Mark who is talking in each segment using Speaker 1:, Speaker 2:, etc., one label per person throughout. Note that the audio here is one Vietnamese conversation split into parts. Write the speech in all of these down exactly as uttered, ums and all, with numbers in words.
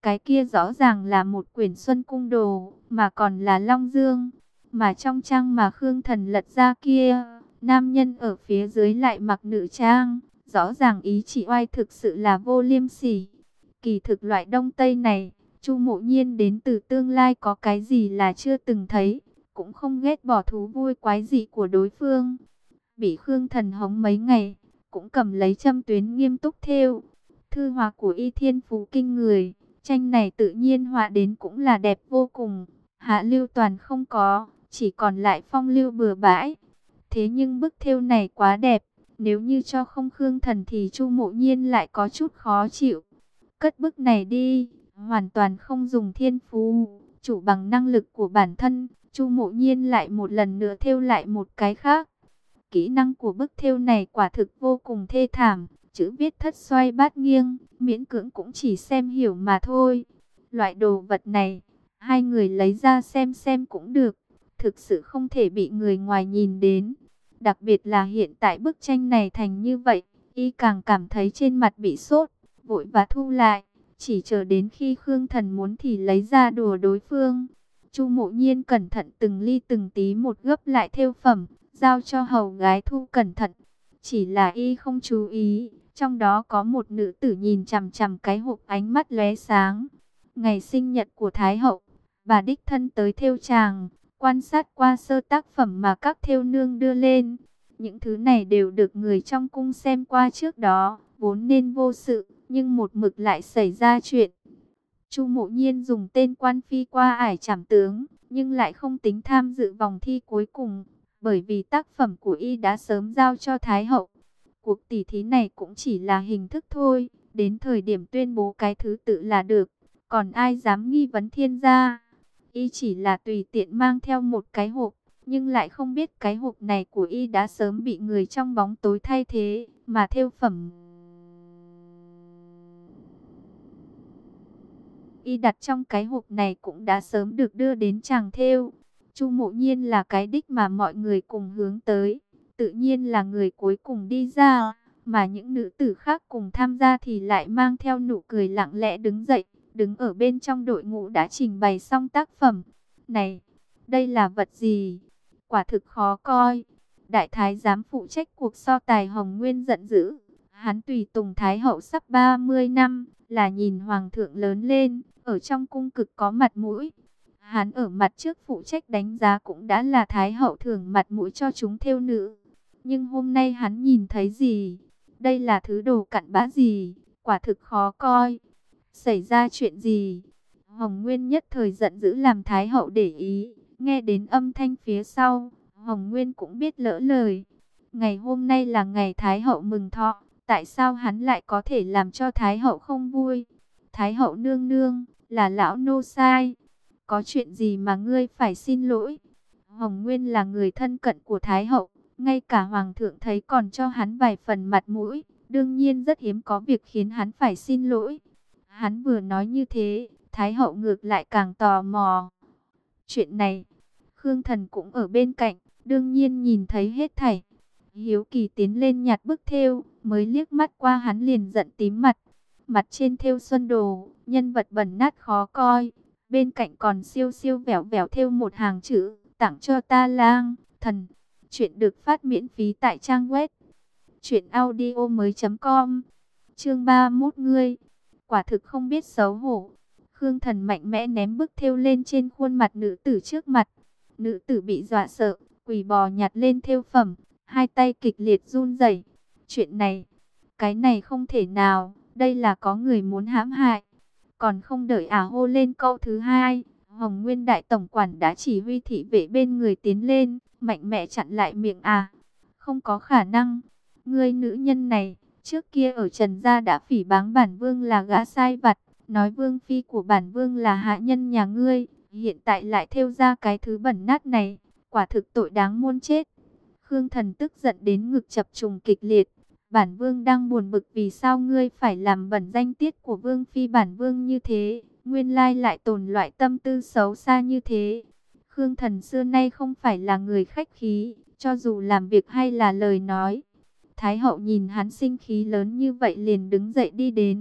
Speaker 1: Cái kia rõ ràng là một quyển Xuân Cung Đồ, mà còn là Long Dương. Mà trong trang mà Khương Thần lật ra kia, nam nhân ở phía dưới lại mặc nữ trang. Rõ ràng ý chị oai thực sự là vô liêm sỉ. Kỳ thực loại đông tây này, Chu Mộ Nhiên đến từ tương lai có cái gì là chưa từng thấy, cũng không ghét bỏ thú vui quái dị của đối phương. Bị Khương Thần hống mấy ngày, cũng cầm lấy châm tuyến nghiêm túc thêu. Thư họa của y thiên phú kinh người, tranh này tự nhiên họa đến cũng là đẹp vô cùng. Hạ lưu toàn không có, chỉ còn lại phong lưu bừa bãi. Thế nhưng bức thêu này quá đẹp, nếu như cho không Khương Thần thì Chu Mộ Nhiên lại có chút khó chịu. Cất bức này đi, hoàn toàn không dùng thiên phú, chủ bằng năng lực của bản thân. Chu Mộ Nhiên lại một lần nữa thêu lại một cái khác. Kỹ năng của bức thêu này quả thực vô cùng thê thảm, chữ viết thất xoay bát nghiêng, miễn cưỡng cũng chỉ xem hiểu mà thôi. Loại đồ vật này, hai người lấy ra xem xem cũng được, thực sự không thể bị người ngoài nhìn đến. Đặc biệt là hiện tại bức tranh này thành như vậy, y càng cảm thấy trên mặt bị sốt, vội và thu lại, chỉ chờ đến khi Khương Thần muốn thì lấy ra đùa đối phương. Chu Mộ Nhiên cẩn thận từng ly từng tí một gấp lại thêu phẩm, giao cho hầu gái thu cẩn thận. Chỉ là y không chú ý, trong đó có một nữ tử nhìn chằm chằm cái hộp, ánh mắt lóe sáng. Ngày sinh nhật của Thái hậu, bà đích thân tới thêu chàng, quan sát qua sơ tác phẩm mà các thêu nương đưa lên. Những thứ này đều được người trong cung xem qua trước đó, vốn nên vô sự, nhưng một mực lại xảy ra chuyện. Chu Mộ Nhiên dùng tên quan phi qua ải trảm tướng, nhưng lại không tính tham dự vòng thi cuối cùng, bởi vì tác phẩm của y đã sớm giao cho Thái hậu. Cuộc tỷ thí này cũng chỉ là hình thức thôi, đến thời điểm tuyên bố cái thứ tự là được, còn ai dám nghi vấn thiên gia. Y chỉ là tùy tiện mang theo một cái hộp, nhưng lại không biết cái hộp này của y đã sớm bị người trong bóng tối thay thế, mà thêu phẩm y đặt trong cái hộp này cũng đã sớm được đưa đến chàng thêu. Chu Mộ Nhiên là cái đích mà mọi người cùng hướng tới, tự nhiên là người cuối cùng đi ra, mà những nữ tử khác cùng tham gia thì lại mang theo nụ cười lặng lẽ đứng dậy, đứng ở bên trong đội ngũ đã trình bày xong tác phẩm. Này, đây là vật gì? Quả thực khó coi. Đại thái giám phụ trách cuộc so tài Hồng Nguyên giận dữ. Hắn tùy tùng Thái hậu sắp ba mươi năm, là nhìn hoàng thượng lớn lên, ở trong cung cực có mặt mũi. Hắn ở mặt trước phụ trách đánh giá cũng đã là Thái hậu thưởng mặt mũi cho chúng thêu nữ. Nhưng hôm nay hắn nhìn thấy gì? Đây là thứ đồ cặn bã gì? Quả thực khó coi. Xảy ra chuyện gì? Hồng Nguyên nhất thời giận dữ làm Thái hậu để ý. Nghe đến âm thanh phía sau, Hồng Nguyên cũng biết lỡ lời. Ngày hôm nay là ngày Thái hậu mừng thọ. Tại sao hắn lại có thể làm cho Thái hậu không vui? Thái hậu nương nương, là lão nô sai. Có chuyện gì mà ngươi phải xin lỗi? Hồng Nguyên là người thân cận của Thái hậu, ngay cả hoàng thượng thấy còn cho hắn vài phần mặt mũi, đương nhiên rất hiếm có việc khiến hắn phải xin lỗi. Hắn vừa nói như thế, Thái hậu ngược lại càng tò mò. Chuyện này, Khương Thần cũng ở bên cạnh, đương nhiên nhìn thấy hết thảy. Hiếu kỳ tiến lên nhặt bức thêu, mới liếc mắt qua hắn liền giận tím mặt. Mặt trên thêu xuân đồ, nhân vật bẩn nát khó coi. Bên cạnh còn siêu siêu vẻo vẻo thêu một hàng chữ, tặng cho ta lang, thần. Chuyện được phát miễn phí tại trang web truyệnaudiomoi chấm com. Chương ba mươi mốt ngươi, quả thực không biết xấu hổ. Khương Thần mạnh mẽ ném bức thêu lên trên khuôn mặt nữ tử trước mặt. Nữ tử bị dọa sợ, quỳ bò nhặt lên thêu phẩm, hai tay kịch liệt run rẩy. Chuyện này, cái này không thể nào, đây là có người muốn hãm hại. Còn không đợi ả hô lên câu thứ hai, Hồng Nguyên đại tổng quản đã chỉ huy thị vệ bên người tiến lên, mạnh mẽ chặn lại miệng ả. Không có khả năng, ngươi nữ nhân này, trước kia ở Trần gia đã phỉ báng bản vương là gã sai vặt, nói vương phi của bản vương là hạ nhân nhà ngươi, hiện tại lại thêu ra cái thứ bẩn nát này, quả thực tội đáng muôn chết. Khương Thần tức giận đến ngực chập trùng kịch liệt. Bản vương đang buồn bực vì sao ngươi phải làm bẩn danh tiết của vương phi bản vương như thế, nguyên lai lại tồn loại tâm tư xấu xa như thế. Khương Thần xưa nay không phải là người khách khí, cho dù làm việc hay là lời nói. Thái hậu nhìn hắn sinh khí lớn như vậy liền đứng dậy đi đến,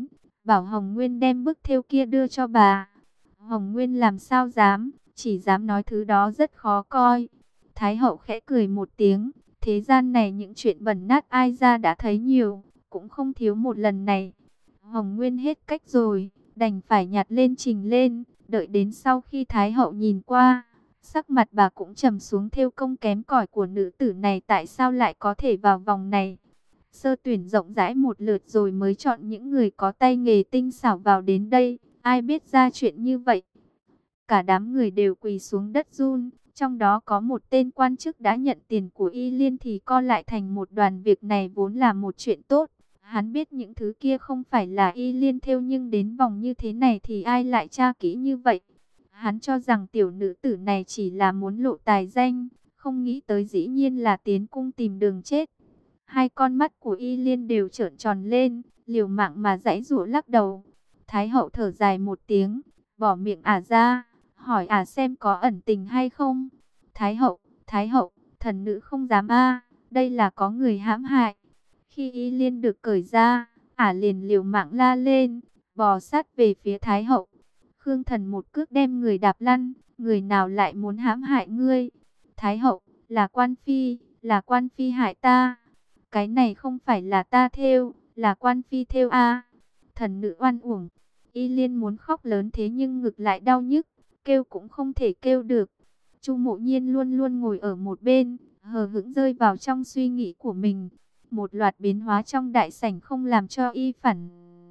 Speaker 1: bảo Hồng Nguyên đem bức thêu kia đưa cho bà. Hồng Nguyên làm sao dám, chỉ dám nói thứ đó rất khó coi. Thái hậu khẽ cười một tiếng, thế gian này những chuyện bẩn nát ai ra đã thấy nhiều, cũng không thiếu một lần này. Hồng Nguyên hết cách rồi, đành phải nhặt lên trình lên, đợi đến sau khi Thái hậu nhìn qua, sắc mặt bà cũng trầm xuống. Thêu công kém cỏi của nữ tử này tại sao lại có thể vào vòng này. Sơ tuyển rộng rãi một lượt rồi mới chọn những người có tay nghề tinh xảo vào đến đây, ai biết ra chuyện như vậy. Cả đám người đều quỳ xuống đất run, trong đó có một tên quan chức đã nhận tiền của Y Liên thì co lại thành một đoàn. Việc này vốn là một chuyện tốt, hắn biết những thứ kia không phải là Y Liên thêu, nhưng đến vòng như thế này thì ai lại tra kỹ như vậy. Hắn cho rằng tiểu nữ tử này chỉ là muốn lộ tài danh, không nghĩ tới dĩ nhiên là tiến cung tìm đường chết. Hai con mắt của Y Liên đều trợn tròn lên, liều mạng mà giãy giụa lắc đầu. Thái hậu thở dài một tiếng, bỏ miệng ả ra, hỏi ả xem có ẩn tình hay không. Thái hậu, Thái hậu, thần nữ không dám a, đây là có người hãm hại. Khi Y Liên được cởi ra, ả liền liều mạng la lên, bò sát về phía Thái hậu. Khương Thần một cước đem người đạp lăn, người nào lại muốn hãm hại ngươi? Thái hậu, là quan phi, là quan phi hại ta. Cái này không phải là ta thêu, là quan phi thêu a. Thần nữ oan uổng. Y Liên muốn khóc lớn thế nhưng ngực lại đau nhức, kêu cũng không thể kêu được. Chu Mộ Nhiên luôn luôn ngồi ở một bên, hờ hững rơi vào trong suy nghĩ của mình. Một loạt biến hóa trong đại sảnh không làm cho y phản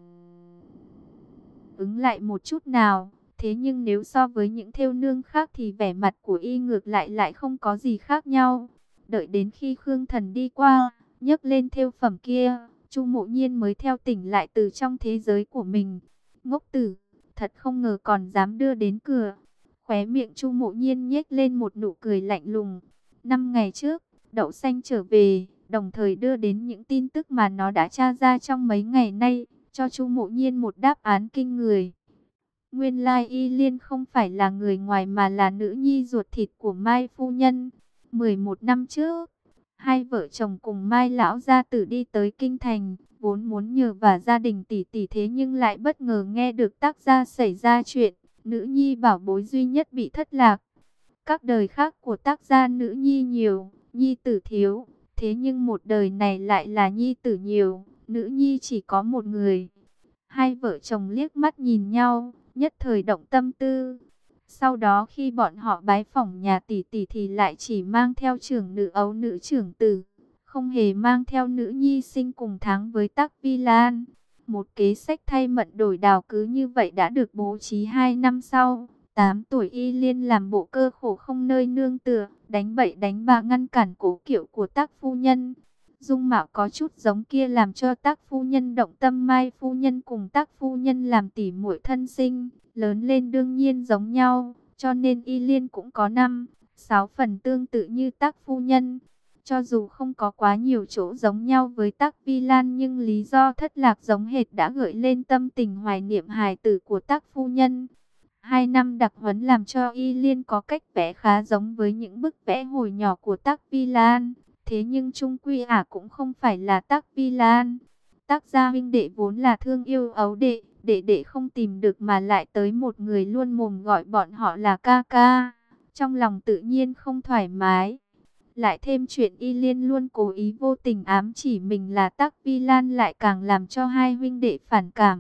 Speaker 1: ứng lại một chút nào. Thế nhưng nếu so với những thêu nương khác thì vẻ mặt của y ngược lại lại không có gì khác nhau. Đợi đến khi Khương Thần đi qua, nhấc lên thêu phẩm kia, Chu Mộ Nhiên mới theo tỉnh lại từ trong thế giới của mình. Ngốc tử, thật không ngờ còn dám đưa đến cửa. Khóe miệng Chu Mộ Nhiên nhếch lên một nụ cười lạnh lùng. Năm ngày trước, Đậu Xanh trở về, đồng thời đưa đến những tin tức mà nó đã tra ra trong mấy ngày nay, cho Chu Mộ Nhiên một đáp án kinh người. Nguyên lai Y Liên không phải là người ngoài mà là nữ nhi ruột thịt của Mai phu nhân. mười một năm trước, hai vợ chồng cùng Mai lão gia tử đi tới kinh thành, vốn muốn nhờ và gia đình tỷ tỷ, thế nhưng lại bất ngờ nghe được Tắc gia xảy ra chuyện, nữ nhi bảo bối duy nhất bị thất lạc. Các đời khác của Tắc gia nữ nhi nhiều, nhi tử thiếu, thế nhưng một đời này lại là nhi tử nhiều, nữ nhi chỉ có một người. Hai vợ chồng liếc mắt nhìn nhau, nhất thời động tâm tư. Sau đó khi bọn họ bái phỏng nhà tỷ tỷ thì lại chỉ mang theo trưởng nữ ấu nữ trưởng tử, không hề mang theo nữ nhi sinh cùng tháng với Tắc Vi Lan. Một kế sách thay mận đổi đào cứ như vậy đã được bố trí. Hai năm sau, tám tuổi Y Liên làm bộ cơ khổ không nơi nương tựa, đánh bậy đánh bạ ngăn cản cố kiệu của Tắc phu nhân. Dung mạo có chút giống kia làm cho Tắc phu nhân động tâm. Mai phu nhân cùng Tắc phu nhân làm tỉ muội thân sinh, lớn lên đương nhiên giống nhau, cho nên Y Liên cũng có năm, sáu phần tương tự như Tắc phu nhân. Cho dù không có quá nhiều chỗ giống nhau với Tắc Vi Lan, nhưng lý do thất lạc giống hệt đã gợi lên tâm tình hoài niệm hài tử của Tắc phu nhân. Hai năm đặc huấn làm cho Y Liên có cách vẽ khá giống với những bức vẽ hồi nhỏ của Tắc Vi Lan. Thế nhưng chung quy ả cũng không phải là Tắc Vi Lan. Tắc gia huynh đệ vốn là thương yêu ấu đệ, đệ đệ không tìm được mà lại tới một người luôn mồm gọi bọn họ là ca ca. Trong lòng tự nhiên không thoải mái. Lại thêm chuyện Y Liên luôn cố ý vô tình ám chỉ mình là Tắc Vi Lan lại càng làm cho hai huynh đệ phản cảm.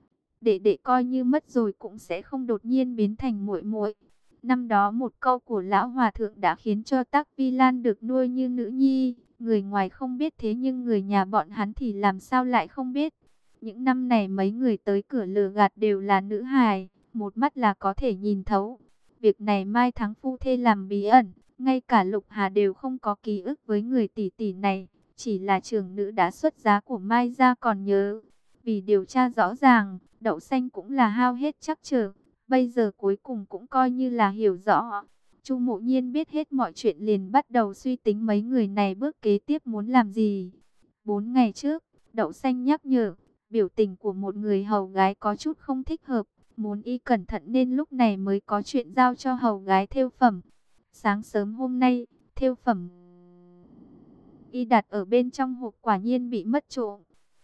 Speaker 1: Đệ đệ coi như mất rồi cũng sẽ không đột nhiên biến thành muội muội. Năm đó một câu của lão hòa thượng đã khiến cho Tắc Vi Lan được nuôi như nữ nhi. Người ngoài không biết, thế nhưng người nhà bọn hắn thì làm sao lại không biết. Những năm này mấy người tới cửa lừa gạt đều là nữ hài, một mắt là có thể nhìn thấu. Việc này Mai Thắng phu thê làm bí ẩn, ngay cả Lục Hà đều không có ký ức với người tỷ tỷ này. Chỉ là trưởng nữ đã xuất giá của Mai gia còn nhớ. Vì điều tra rõ ràng, Đậu Xanh cũng là hao hết chắc trở. Bây giờ cuối cùng cũng coi như là hiểu rõ. Chu Mộ Nhiên biết hết mọi chuyện liền bắt đầu suy tính mấy người này bước kế tiếp muốn làm gì. Bốn ngày trước, Đậu Xanh nhắc nhở, biểu tình của một người hầu gái có chút không thích hợp, muốn y cẩn thận nên lúc này mới có chuyện giao cho hầu gái thêu phẩm. Sáng sớm hôm nay, thêu phẩm y đặt ở bên trong hộp quả nhiên bị mất trộm.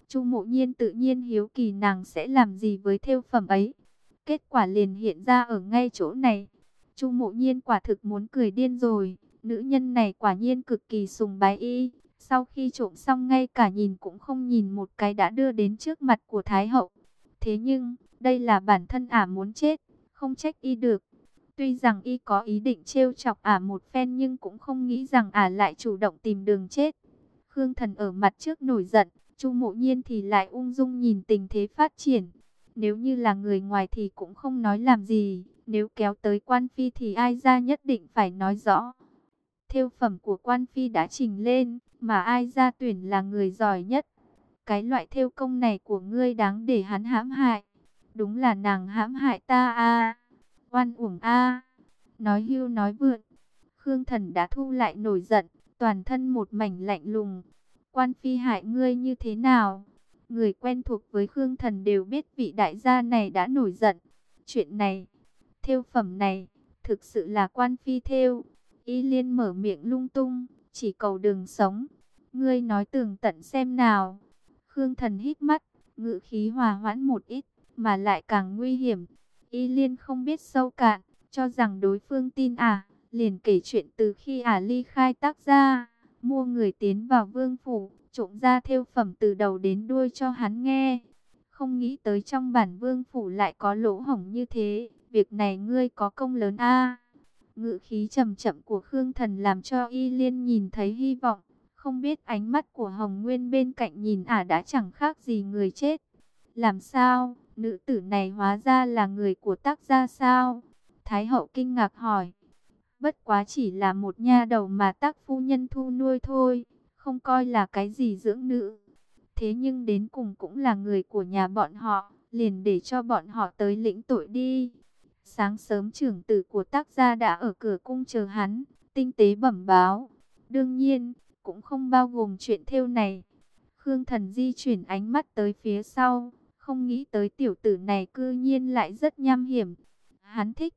Speaker 1: Chu Mộ Nhiên tự nhiên hiếu kỳ nàng sẽ làm gì với thêu phẩm ấy. Kết quả liền hiện ra ở ngay chỗ này. Chu Mộ Nhiên quả thực muốn cười điên rồi. Nữ nhân này quả nhiên cực kỳ sùng bái y. Sau khi trộm xong ngay cả nhìn cũng không nhìn một cái đã đưa đến trước mặt của Thái hậu. Thế nhưng, đây là bản thân ả muốn chết, không trách y được. Tuy rằng y có ý định trêu chọc ả một phen nhưng cũng không nghĩ rằng ả lại chủ động tìm đường chết. Khương Thần ở mặt trước nổi giận, Chu Mộ Nhiên thì lại ung dung nhìn tình thế phát triển. Nếu như là người ngoài thì cũng không nói làm gì, nếu kéo tới quan phi thì ai ra nhất định phải nói rõ. Thêu phẩm của quan phi đã trình lên, mà ai ra tuyển là người giỏi nhất. Cái loại thêu công này của ngươi đáng để hắn hãm hại. Đúng là nàng hãm hại ta a, oan uổng a. Nói hưu nói vượn, Khương Thần đã thu lại nổi giận, toàn thân một mảnh lạnh lùng. Quan phi hại ngươi như thế nào? Người quen thuộc với Khương Thần đều biết vị đại gia này đã nổi giận. Chuyện này, thêu phẩm này, thực sự là quan phi thêu. Y Liên mở miệng lung tung, chỉ cầu đường sống. Ngươi nói tường tận xem nào. Khương Thần hít mắt, ngữ khí hòa hoãn một ít, mà lại càng nguy hiểm. Y Liên không biết sâu cạn, cho rằng đối phương tin ả, liền kể chuyện từ khi ả ly khai Tác Gia, mua người tiến vào vương phủ, trộm ra thêu phẩm từ đầu đến đuôi cho hắn nghe. Không nghĩ tới trong bản vương phủ lại có lỗ hổng như thế, việc này ngươi có công lớn a. Ngữ khí trầm chậm của Khương Thần làm cho Y Liên nhìn thấy hy vọng. Không biết ánh mắt của Hồng Nguyên bên cạnh nhìn ả đã chẳng khác gì người chết. Làm sao, nữ tử này hóa ra là người của Tác Gia sao? Thái hậu kinh ngạc hỏi. Bất quá chỉ là một nha đầu mà Tác phu nhân thu nuôi thôi, không coi là cái gì dưỡng nữ. Thế nhưng đến cùng cũng là người của nhà bọn họ, liền để cho bọn họ tới lĩnh tội đi. Sáng sớm trưởng tử của Tác Gia đã ở cửa cung chờ hắn, tinh tế bẩm báo. Đương nhiên, cũng không bao gồm chuyện thêu này. Khương Thần di chuyển ánh mắt tới phía sau, không nghĩ tới tiểu tử này cư nhiên lại rất nham hiểm. Hắn thích.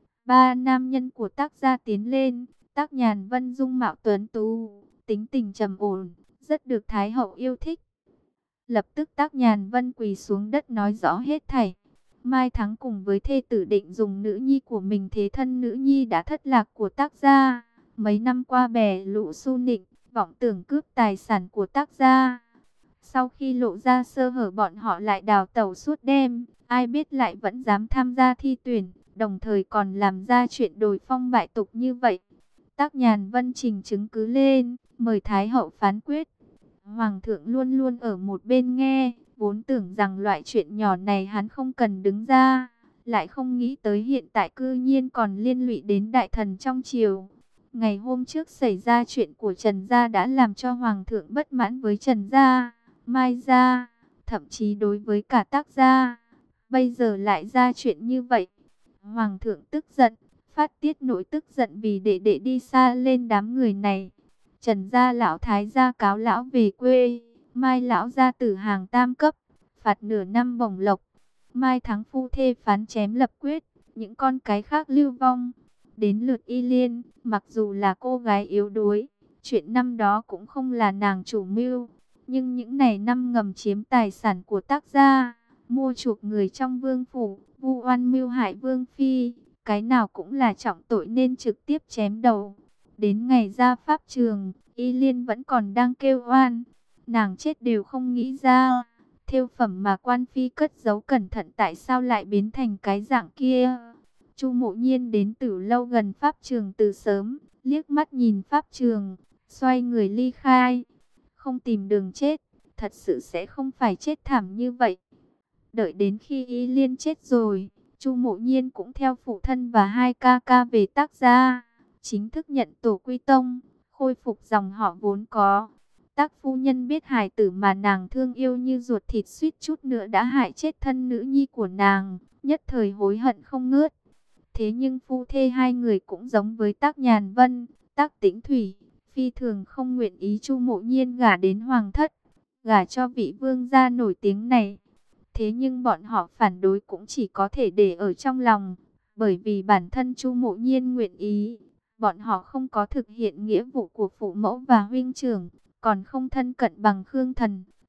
Speaker 1: Ba nam nhân của Tác Gia tiến lên, Tác Nhàn Vân dung mạo tuấn tú, tính tình trầm ổn, rất được Thái hậu yêu thích. Lập tức Tác Nhàn Vân quỳ xuống đất nói rõ hết thảy. Mai Thắng cùng với thê tử định dùng nữ nhi của mình thế thân nữ nhi đã thất lạc của Tác Gia. Mấy năm qua bè lũ su nịnh, vọng tưởng cướp tài sản của Tác Gia. Sau khi lộ ra sơ hở bọn họ lại đào tẩu suốt đêm, ai biết lại vẫn dám tham gia thi tuyển, đồng thời còn làm ra chuyện đồi phong bại tục như vậy. Tác Nhàn Vân trình chứng cứ lên, mời Thái hậu phán quyết. Hoàng thượng luôn luôn ở một bên nghe, vốn tưởng rằng loại chuyện nhỏ này hắn không cần đứng ra, lại không nghĩ tới hiện tại cư nhiên còn liên lụy đến đại thần trong triều. Ngày hôm trước xảy ra chuyện của Trần Gia đã làm cho Hoàng thượng bất mãn với Trần Gia, Mai Gia, thậm chí đối với cả Tác Gia. Bây giờ lại ra chuyện như vậy. Hoàng thượng tức giận, phát tiết nỗi tức giận vì đệ đệ đi xa lên đám người này. Trần Gia lão thái gia cáo lão về quê, Mai lão gia tử hàng tam cấp, phạt nửa năm bổng lộc. Mai Thắng phu thê phán chém lập quyết, những con cái khác lưu vong. Đến lượt Y Liên, mặc dù là cô gái yếu đuối, chuyện năm đó cũng không là nàng chủ mưu, nhưng những này năm ngầm chiếm tài sản của Tác Gia, mua chuộc người trong vương phủ, vu oan mưu hại vương phi, cái nào cũng là trọng tội nên trực tiếp chém đầu. Đến ngày ra pháp trường, Y Liên vẫn còn đang kêu oan, nàng chết đều không nghĩ ra, thêu phẩm mà quan phi cất giấu cẩn thận tại sao lại biến thành cái dạng kia. Chu Mộ Nhiên đến Tử Lâu gần pháp trường từ sớm, liếc mắt nhìn pháp trường, xoay người ly khai. Không tìm đường chết, thật sự sẽ không phải chết thảm như vậy. Đợi đến khi Y Liên chết rồi, Chu Mộ Nhiên cũng theo phụ thân và hai ca ca về Tác Gia, chính thức nhận tổ quy tông, khôi phục dòng họ vốn có. Tác phu nhân biết hài tử mà nàng thương yêu như ruột thịt suýt chút nữa đã hại chết thân nữ nhi của nàng, nhất thời hối hận không ngớt. Thế nhưng phu thê hai người cũng giống với Tác Nhàn Vân, Tác Tĩnh Thủy, phi thường không nguyện ý Chu Mộ Nhiên gả đến hoàng thất, gả cho vị vương gia nổi tiếng này. Thế nhưng bọn họ phản đối cũng chỉ có thể để ở trong lòng, bởi vì bản thân Chu Mộ Nhiên nguyện ý, bọn họ không có thực hiện nghĩa vụ của phụ mẫu và huynh trưởng, còn không thân cận bằng Khương Thần,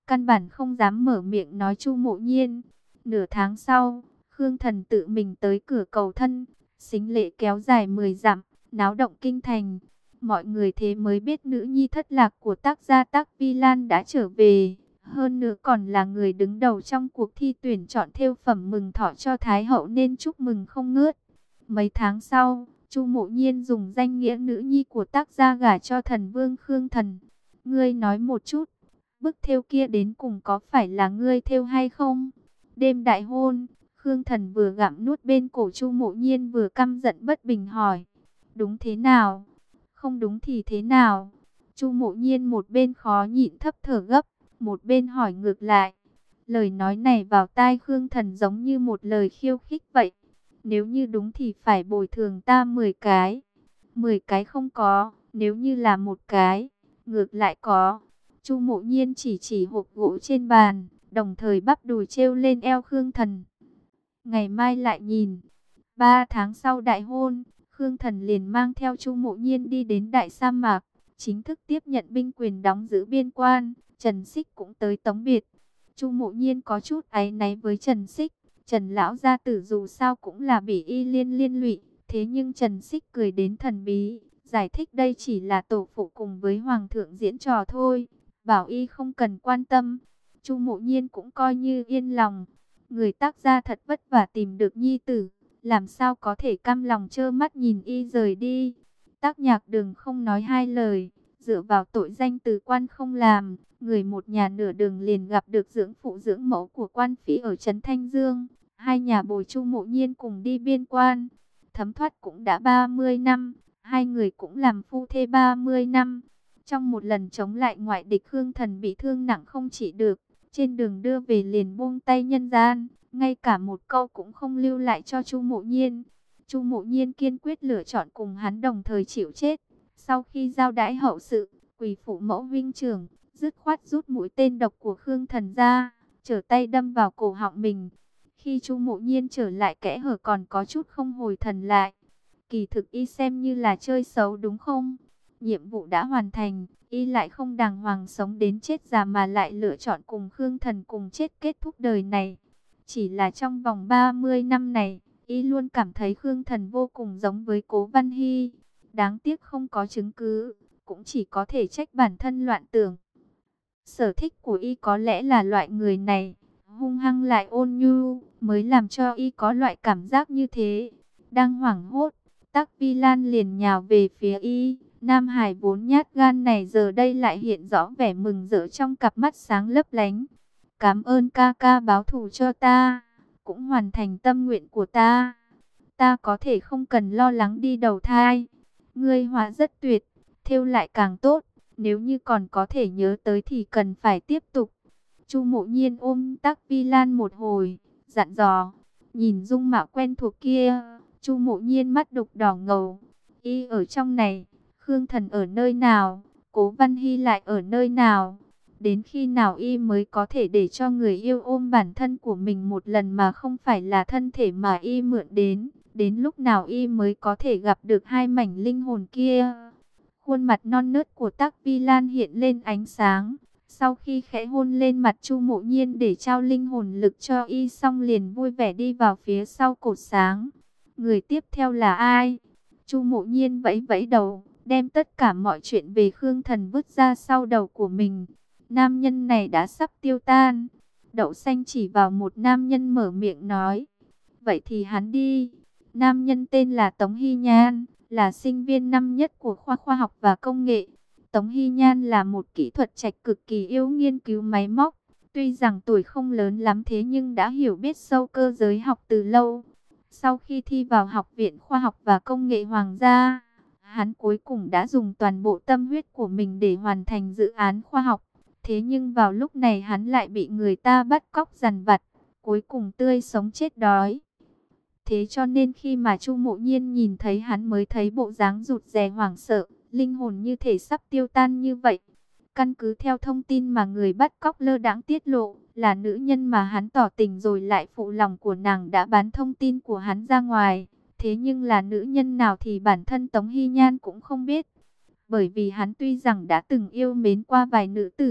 Speaker 1: căn bản không dám mở miệng nói Chu Mộ Nhiên. Nửa tháng sau, Khương Thần tự mình tới cửa cầu thân, sính lễ kéo dài mười dặm, náo động kinh thành. Mọi người thế mới biết nữ nhi thất lạc của tác gia Tác Vi Lan đã trở về. Hơn nữa còn là người đứng đầu trong cuộc thi tuyển chọn thêu phẩm mừng thọ cho Thái hậu nên chúc mừng không ngớt. Mấy tháng sau, Chu Mộ Nhiên dùng danh nghĩa nữ nhi của tác gia gả cho thần vương Khương Thần. Ngươi nói một chút, bức thêu kia đến cùng có phải là ngươi thêu hay không? Đêm đại hôn, Khương Thần vừa gặm nuốt bên cổ Chu Mộ Nhiên vừa căm giận bất bình hỏi. Đúng thế nào? Không đúng thì thế nào? Chu Mộ Nhiên một bên khó nhịn thấp thở gấp, một bên hỏi ngược lại. Lời nói này vào tai Khương Thần giống như một lời khiêu khích vậy. Nếu như đúng thì phải bồi thường ta mười cái. mười cái không có, nếu như là một cái, ngược lại có. Chu Mộ Nhiên chỉ chỉ hộp gỗ trên bàn, đồng thời bắp đùi treo lên eo Khương Thần. Ngày mai lại nhìn. Ba tháng sau đại hôn, Khương Thần liền mang theo Chu Mộ Nhiên đi đến Đại Sa Mạc, chính thức tiếp nhận binh quyền đóng giữ biên quan. Trần Xích cũng tới tống biệt. Chu Mộ Nhiên có chút áy náy với Trần Xích. Trần lão gia tử dù sao cũng là bị y liên liên lụy, thế nhưng Trần Xích cười đến thần bí, giải thích đây chỉ là tổ phụ cùng với hoàng thượng diễn trò thôi, bảo y không cần quan tâm. Chu Mộ Nhiên cũng coi như yên lòng, người tác gia thật vất vả tìm được nhi tử, làm sao có thể cam lòng trơ mắt nhìn y rời đi. Tác Nhạc Đường không nói hai lời, dựa vào tội danh từ quan không làm, người một nhà nửa đường liền gặp được dưỡng phụ dưỡng mẫu của quan phỉ ở trấn Thanh Dương. Hai nhà bồi Chu Mộ Nhiên cùng đi biên quan. Thấm thoát cũng đã ba mươi năm, hai người cũng làm phu thê ba mươi năm. Trong một lần chống lại ngoại địch, Khương Thần bị thương nặng không trị được, trên đường đưa về liền buông tay nhân gian, ngay cả một câu cũng không lưu lại cho Chu Mộ Nhiên. Chu Mộ Nhiên kiên quyết lựa chọn cùng hắn đồng thời chịu chết. Sau khi giao đãi hậu sự, quỳ phụ mẫu vinh trưởng, dứt khoát rút mũi tên độc của Khương Thần ra, trở tay đâm vào cổ họng mình. Khi Chu Mộ Nhiên trở lại kẽ hở còn có chút không hồi thần lại. Kỳ thực y xem như là chơi xấu đúng không? Nhiệm vụ đã hoàn thành, y lại không đàng hoàng sống đến chết già mà lại lựa chọn cùng Khương Thần cùng chết kết thúc đời này. Chỉ là trong vòng ba mươi năm này, y luôn cảm thấy Khương Thần vô cùng giống với Cố Văn Hy. Đáng tiếc không có chứng cứ, cũng chỉ có thể trách bản thân loạn tưởng. Sở thích của y có lẽ là loại người này, hung hăng lại ôn nhu, mới làm cho y có loại cảm giác như thế. Đang hoảng hốt, Tác Vi Lan liền nhào về phía y. Nam Hải vốn nhát gan này giờ đây lại hiện rõ vẻ mừng rỡ trong cặp mắt sáng lấp lánh. Cảm ơn ca ca báo thù cho ta, cũng hoàn thành tâm nguyện của ta. Ta có thể không cần lo lắng đi đầu thai. Ngươi họa rất tuyệt, thêu lại càng tốt. Nếu như còn có thể nhớ tới thì cần phải tiếp tục. Chu Mộ Nhiên ôm Tác Vi Lan một hồi, dặn dò. Nhìn dung mạo quen thuộc kia, Chu Mộ Nhiên mắt đục đỏ ngầu. Y ở trong này, Khương Thần ở nơi nào, Cố Văn Hy lại ở nơi nào? Đến khi nào y mới có thể để cho người yêu ôm bản thân của mình một lần mà không phải là thân thể mà y mượn đến? Đến lúc nào y mới có thể gặp được hai mảnh linh hồn kia? Khuôn mặt non nớt của Tác Vi Lan hiện lên ánh sáng. Sau khi khẽ hôn lên mặt Chu Mộ Nhiên để trao linh hồn lực cho y xong liền vui vẻ đi vào phía sau cột sáng. Người tiếp theo là ai? Chu Mộ Nhiên vẫy vẫy đầu, đem tất cả mọi chuyện về Khương Thần vứt ra sau đầu của mình. Nam nhân này đã sắp tiêu tan. Đậu Xanh chỉ vào một nam nhân mở miệng nói. Vậy thì hắn đi. Nam nhân tên là Tống Hy Nhan, là sinh viên năm nhất của khoa khoa học và công nghệ. Tống Hy Nhan là một kỹ thuật trạch cực kỳ yêu nghiên cứu máy móc. Tuy rằng tuổi không lớn lắm thế nhưng đã hiểu biết sâu cơ giới học từ lâu. Sau khi thi vào Học viện Khoa học và Công nghệ Hoàng gia, hắn cuối cùng đã dùng toàn bộ tâm huyết của mình để hoàn thành dự án khoa học. Thế nhưng vào lúc này hắn lại bị người ta bắt cóc dằn vặt, cuối cùng tươi sống chết đói. Thế cho nên khi mà Chu Mộ Nhiên nhìn thấy hắn mới thấy bộ dáng rụt rè hoảng sợ, linh hồn như thể sắp tiêu tan như vậy. Căn cứ theo thông tin mà người bắt cóc lơ đãng tiết lộ, là nữ nhân mà hắn tỏ tình rồi lại phụ lòng của nàng đã bán thông tin của hắn ra ngoài. Thế nhưng là nữ nhân nào thì bản thân Tống Hy Nhan cũng không biết. Bởi vì hắn tuy rằng đã từng yêu mến qua vài nữ tử,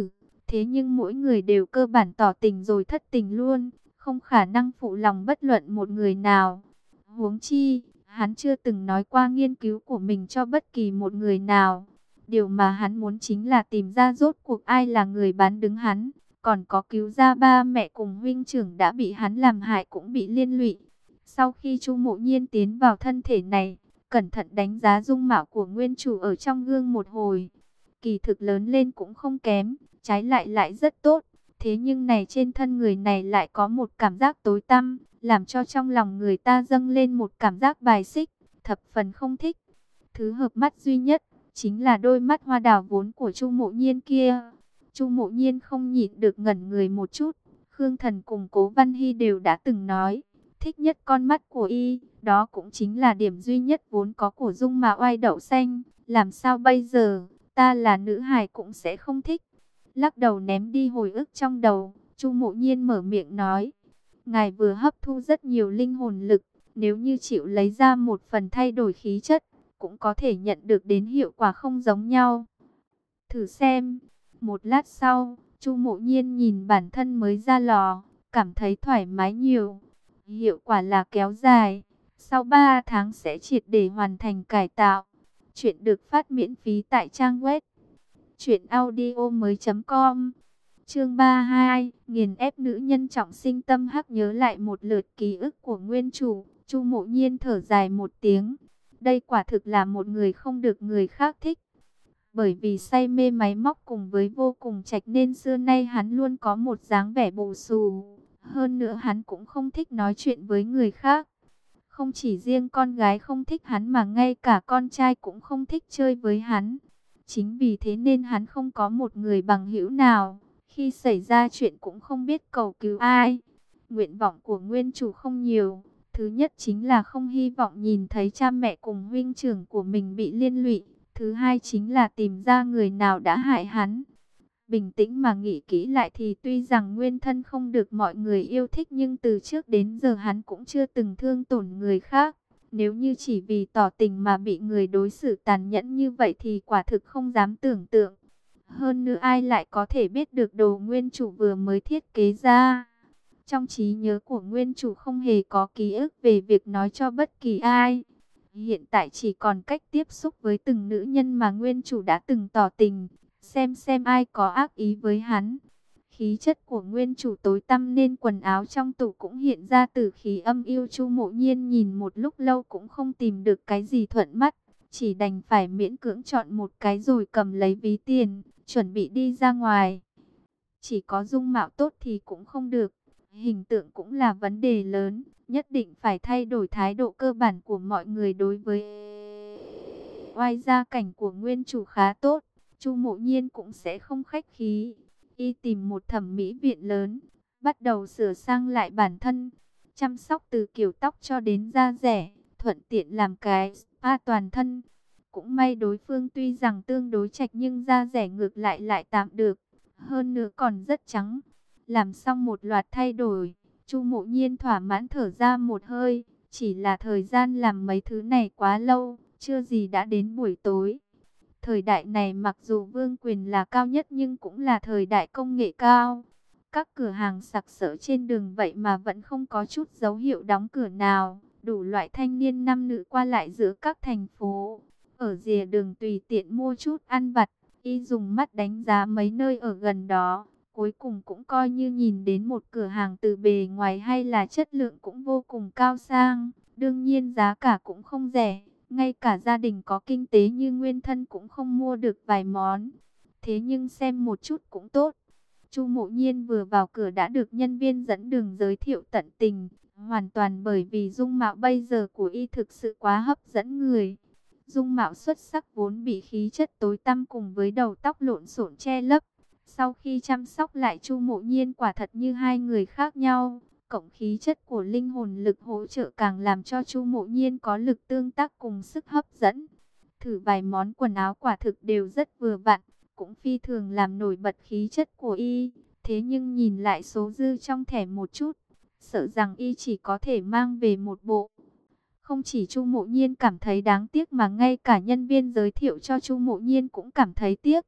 Speaker 1: Thế nhưng mỗi người đều cơ bản tỏ tình rồi thất tình luôn, không khả năng phụ lòng bất luận một người nào. Huống chi, hắn chưa từng nói qua nghiên cứu của mình cho bất kỳ một người nào. Điều mà hắn muốn chính là tìm ra rốt cuộc ai là người bán đứng hắn, còn có cứu ra ba mẹ cùng huynh trưởng đã bị hắn làm hại cũng bị liên lụy. Sau khi Chu Mộ Nhiên tiến vào thân thể này, cẩn thận đánh giá dung mạo của nguyên chủ ở trong gương một hồi. Kỳ thực lớn lên cũng không kém, trái lại lại rất tốt. Thế nhưng này trên thân người này lại có một cảm giác tối tăm, làm cho trong lòng người ta dâng lên một cảm giác bài xích, thập phần không thích. Thứ hợp mắt duy nhất chính là đôi mắt hoa đào vốn của Chu Mộ Nhiên kia. Chu Mộ Nhiên không nhịn được ngẩn người một chút. Khương Thần cùng Cố Văn Hy đều đã từng nói, thích nhất con mắt của y, đó cũng chính là điểm duy nhất vốn có của dung mạo oai đậu xanh. Làm sao bây giờ, ta là nữ hài cũng sẽ không thích. Lắc đầu ném đi hồi ức trong đầu, Chu Mộ Nhiên mở miệng nói, ngài vừa hấp thu rất nhiều linh hồn lực, nếu như chịu lấy ra một phần thay đổi khí chất, cũng có thể nhận được đến hiệu quả không giống nhau. Thử xem. Một lát sau, Chu Mộ Nhiên nhìn bản thân mới ra lò, cảm thấy thoải mái nhiều. Hiệu quả là kéo dài, sau ba tháng sẽ triệt để hoàn thành cải tạo. Chuyện được phát miễn phí tại trang web truyện audio mới chấm com. Chương ba mươi hai, nghiền ép nữ nhân trọng sinh. Tâm Hắc nhớ lại một lượt ký ức của nguyên chủ, Chu Mộ Nhiên thở dài một tiếng. Đây quả thực là một người không được người khác thích. Bởi vì say mê máy móc cùng với vô cùng trạch nên xưa nay hắn luôn có một dáng vẻ bù xù. Hơn nữa hắn cũng không thích nói chuyện với người khác. Không chỉ riêng con gái không thích hắn mà ngay cả con trai cũng không thích chơi với hắn. Chính vì thế nên hắn không có một người bằng hữu nào. Khi xảy ra chuyện cũng không biết cầu cứu ai. Nguyện vọng của nguyên chủ không nhiều. Thứ nhất chính là không hy vọng nhìn thấy cha mẹ cùng huynh trưởng của mình bị liên lụy. Thứ hai chính là tìm ra người nào đã hại hắn. Bình tĩnh mà nghĩ kỹ lại thì tuy rằng nguyên thân không được mọi người yêu thích, nhưng từ trước đến giờ hắn cũng chưa từng thương tổn người khác. Nếu như chỉ vì tỏ tình mà bị người đối xử tàn nhẫn như vậy thì quả thực không dám tưởng tượng. Hơn nữa ai lại có thể biết được đồ nguyên chủ vừa mới thiết kế ra. Trong trí nhớ của nguyên chủ không hề có ký ức về việc nói cho bất kỳ ai. Hiện tại chỉ còn cách tiếp xúc với từng nữ nhân mà nguyên chủ đã từng tỏ tình, xem xem ai có ác ý với hắn. Khí chất của nguyên chủ tối tăm nên quần áo trong tủ cũng hiện ra tử khí âm yêu. Chu Mộ Nhiên nhìn một lúc lâu cũng không tìm được cái gì thuận mắt, chỉ đành phải miễn cưỡng chọn một cái rồi cầm lấy ví tiền, chuẩn bị đi ra ngoài. Chỉ có dung mạo tốt thì cũng không được, hình tượng cũng là vấn đề lớn, nhất định phải thay đổi thái độ cơ bản của mọi người đối với oai. Gia cảnh của nguyên chủ khá tốt, Chu Mộ Nhiên cũng sẽ không khách khí. Y tìm một thẩm mỹ viện lớn, bắt đầu sửa sang lại bản thân, chăm sóc từ kiểu tóc cho đến da dẻ, thuận tiện làm cái spa toàn thân. Cũng may đối phương tuy rằng tương đối trạch nhưng da dẻ ngược lại lại tạm được, hơn nữa còn rất trắng. Làm xong một loạt thay đổi, Chu Mộ Nhiên thỏa mãn thở ra một hơi, chỉ là thời gian làm mấy thứ này quá lâu, chưa gì đã đến buổi tối. Thời đại này mặc dù vương quyền là cao nhất nhưng cũng là thời đại công nghệ cao. Các cửa hàng sặc sỡ trên đường vậy mà vẫn không có chút dấu hiệu đóng cửa nào. Đủ loại thanh niên nam nữ qua lại giữa các thành phố. Ở rìa đường tùy tiện mua chút ăn vặt, y dùng mắt đánh giá mấy nơi ở gần đó. Cuối cùng cũng coi như nhìn đến một cửa hàng từ bề ngoài hay là chất lượng cũng vô cùng cao sang. Đương nhiên giá cả cũng không rẻ. Ngay cả gia đình có kinh tế như nguyên thân cũng không mua được vài món. Thế nhưng xem một chút cũng tốt. Chu Mộ Nhiên vừa vào cửa đã được nhân viên dẫn đường giới thiệu tận tình. Hoàn toàn bởi vì dung mạo bây giờ của y thực sự quá hấp dẫn người. Dung mạo xuất sắc vốn bị khí chất tối tăm cùng với đầu tóc lộn xộn che lấp. Sau khi chăm sóc lại Chu Mộ Nhiên quả thật như hai người khác nhau. Cộng khí chất của linh hồn lực hỗ trợ càng làm cho Chu Mộ Nhiên có lực tương tác cùng sức hấp dẫn. Thử vài món quần áo quả thực đều rất vừa vặn, cũng phi thường làm nổi bật khí chất của y. Thế nhưng nhìn lại số dư trong thẻ một chút, sợ rằng y chỉ có thể mang về một bộ. Không chỉ Chu Mộ Nhiên cảm thấy đáng tiếc mà ngay cả nhân viên giới thiệu cho Chu Mộ Nhiên cũng cảm thấy tiếc.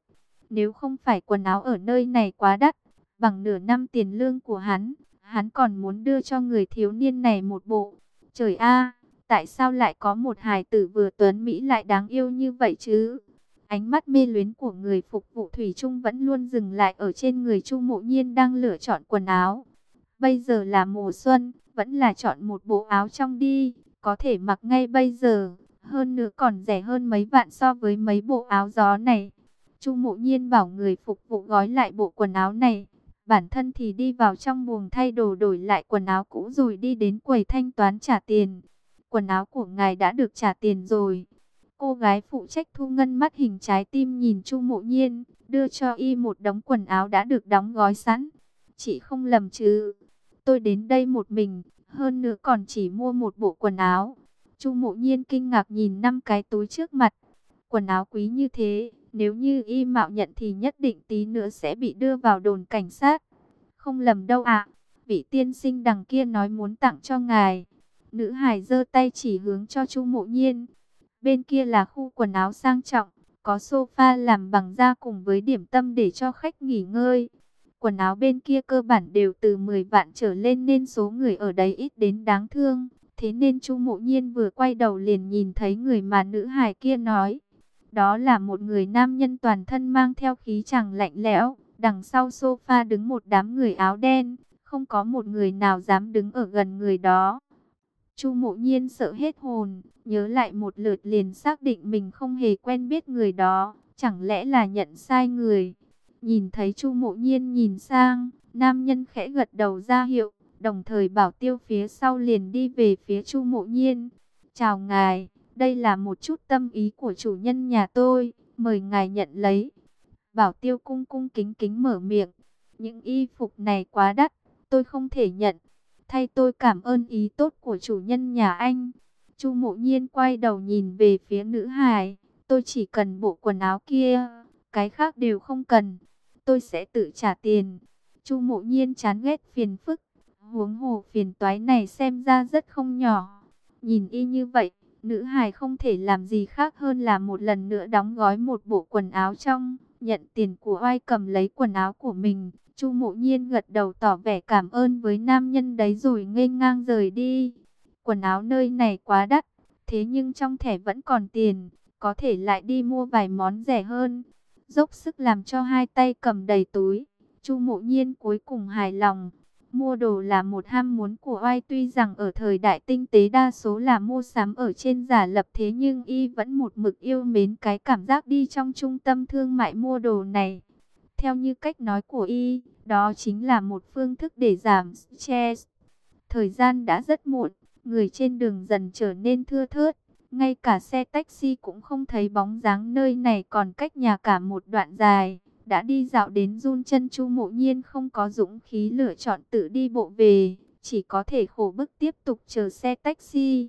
Speaker 1: Nếu không phải quần áo ở nơi này quá đắt, bằng nửa năm tiền lương của hắn, hắn còn muốn đưa cho người thiếu niên này một bộ. Trời a, tại sao lại có một hài tử vừa tuấn mỹ lại đáng yêu như vậy chứ? Ánh mắt mê luyến của người phục vụ thủy chung vẫn luôn dừng lại ở trên người Chu Mộ Nhiên đang lựa chọn quần áo. Bây giờ là mùa xuân, vẫn là chọn một bộ áo trong đi, có thể mặc ngay bây giờ, hơn nữa còn rẻ hơn mấy vạn so với mấy bộ áo gió này. Chu Mộ Nhiên bảo người phục vụ gói lại bộ quần áo này, bản thân thì đi vào trong buồng thay đồ đổi lại quần áo cũ rồi đi đến quầy thanh toán trả tiền. Quần áo của ngài đã được trả tiền rồi. Cô gái phụ trách thu ngân mắt hình trái tim nhìn Chu Mộ Nhiên, đưa cho y một đống quần áo đã được đóng gói sẵn. Chị không lầm chứ? Tôi đến đây một mình, hơn nữa còn chỉ mua một bộ quần áo. Chu Mộ Nhiên kinh ngạc nhìn năm cái túi trước mặt. Quần áo quý như thế, nếu như y mạo nhận thì nhất định tí nữa sẽ bị đưa vào đồn cảnh sát. Không lầm đâu ạ, vị tiên sinh đằng kia nói muốn tặng cho ngài. Nữ hài giơ tay chỉ hướng cho Chu Mộ Nhiên. Bên kia là khu quần áo sang trọng, có sofa làm bằng da cùng với điểm tâm để cho khách nghỉ ngơi. Quần áo bên kia cơ bản đều từ mười vạn trở lên nên số người ở đấy ít đến đáng thương. Thế nên Chu Mộ Nhiên vừa quay đầu liền nhìn thấy người mà nữ hài kia nói. Đó là một người nam nhân toàn thân mang theo khí chàng lạnh lẽo. Đằng sau sofa đứng một đám người áo đen, không có một người nào dám đứng ở gần người đó. Chu Mộ Nhiên sợ hết hồn, nhớ lại một lượt liền xác định mình không hề quen biết người đó, chẳng lẽ là nhận sai người. Nhìn thấy Chu Mộ Nhiên nhìn sang, nam nhân khẽ gật đầu ra hiệu, đồng thời bảo tiêu phía sau liền đi về phía Chu Mộ Nhiên. Chào ngài, đây là một chút tâm ý của chủ nhân nhà tôi, mời ngài nhận lấy. Bảo tiêu cung cung kính kính mở miệng, những y phục này quá đắt, tôi không thể nhận. Thay tôi cảm ơn ý tốt của chủ nhân nhà anh. Chu Mộ Nhiên quay đầu nhìn về phía nữ hài. Tôi chỉ cần bộ quần áo kia, cái khác đều không cần. Tôi sẽ tự trả tiền. Chu Mộ Nhiên chán ghét phiền phức. Huống hồ phiền toái này xem ra rất không nhỏ. Nhìn y như vậy, nữ hài không thể làm gì khác hơn là một lần nữa đóng gói một bộ quần áo trong. Nhận tiền của oai cầm lấy quần áo của mình. Chu Mộ Nhiên gật đầu tỏ vẻ cảm ơn với nam nhân đấy rồi nghênh ngang rời đi. Quần áo nơi này quá đắt, thế nhưng trong thẻ vẫn còn tiền, có thể lại đi mua vài món rẻ hơn. Dốc sức làm cho hai tay cầm đầy túi, Chu Mộ Nhiên cuối cùng hài lòng. Mua đồ là một ham muốn của oai, tuy rằng ở thời đại tinh tế đa số là mua sắm ở trên giả lập, thế nhưng y vẫn một mực yêu mến cái cảm giác đi trong trung tâm thương mại mua đồ này. Theo như cách nói của y, đó chính là một phương thức để giảm stress. Thời gian đã rất muộn, người trên đường dần trở nên thưa thớt. Ngay cả xe taxi cũng không thấy bóng dáng, nơi này còn cách nhà cả một đoạn dài. Đã đi dạo đến run chân, Chu Mộ Nhiên không có dũng khí lựa chọn tự đi bộ về, chỉ có thể khổ bức tiếp tục chờ xe taxi.